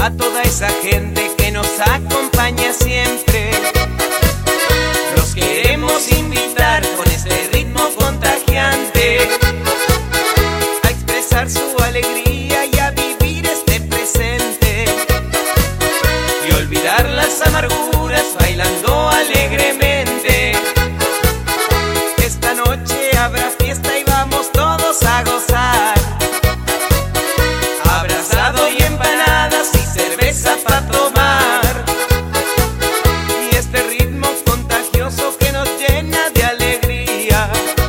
a toda esa gente que nos acompaña siempre. Los queremos invitar con este ritmo contagiante a expresar su alegría y a vivir este presente y olvidar las amarguras bailando alegremente. Esta noche habrá fiesta y vamos todos a gozar, abrazado y empanadas y cerveza para tomar, y este ritmo contagioso que nos llena de alegría,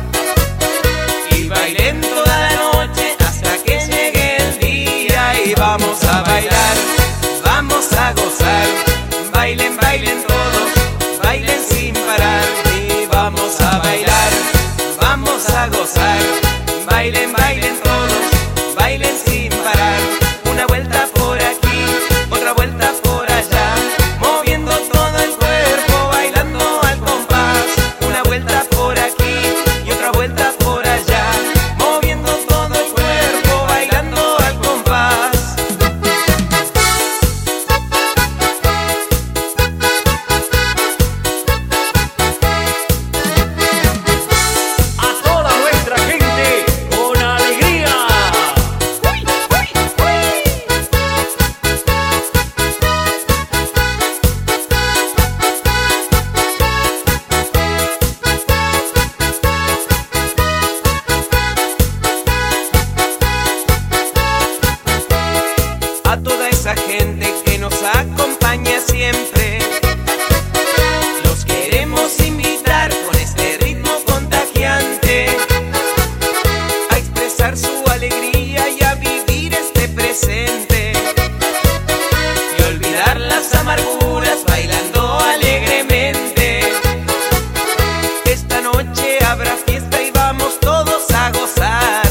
y bailen toda la noche hasta que llegue el día. Y vamos a bailar, vamos a gozar, bailen, bailen todos, bailen sin parar. Y vamos a bailar, vamos a gozar, bailen, bailen todos, bailen sin parar. Una vuelta por aquí, otra vuelta por allá, moviendo todo el cuerpo, bailando al compás. Una vuelta por aquí y otra vuelta por allá, moviendo todo el cuerpo, bailando al compás. A toda nuestra gente, con alegría. A toda esa gente que nos acompaña siempre, los queremos invitar con este ritmo contagiante a expresar su alegría y a vivir este presente y olvidar las amarguras bailando alegremente. Esta noche habrá fiesta y vamos todos a gozar,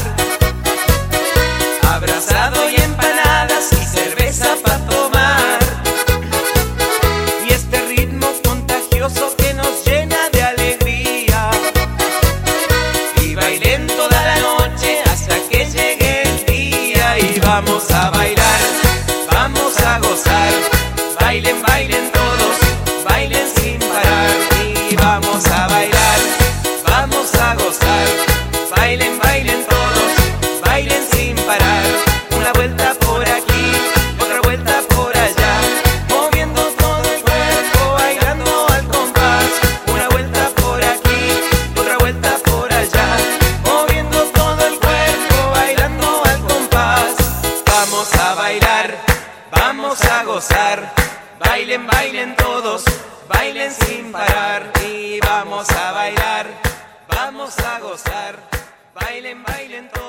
abrazado y empanadas y cerveza para tomar, y este ritmo contagioso que nos llena de alegría, y bailen toda la noche hasta que llegue el día. Y vamos a bailar, vamos a gozar, bailen, bailen todos, bailen sin parar. Y vamos a bailar, vamos a gozar, bailen, bailen todos, bailen sin parar. Una vuelta por aquí, otra vuelta por allá, moviendo todo el cuerpo, bailando al compás. Una vuelta por aquí, otra vuelta por allá, moviendo todo el cuerpo, bailando al compás. Vamos a bailar, vamos a gozar, bailen, bailen todos, bailen sin parar. Y vamos a bailar, vamos a gozar, bailen, bailen todos.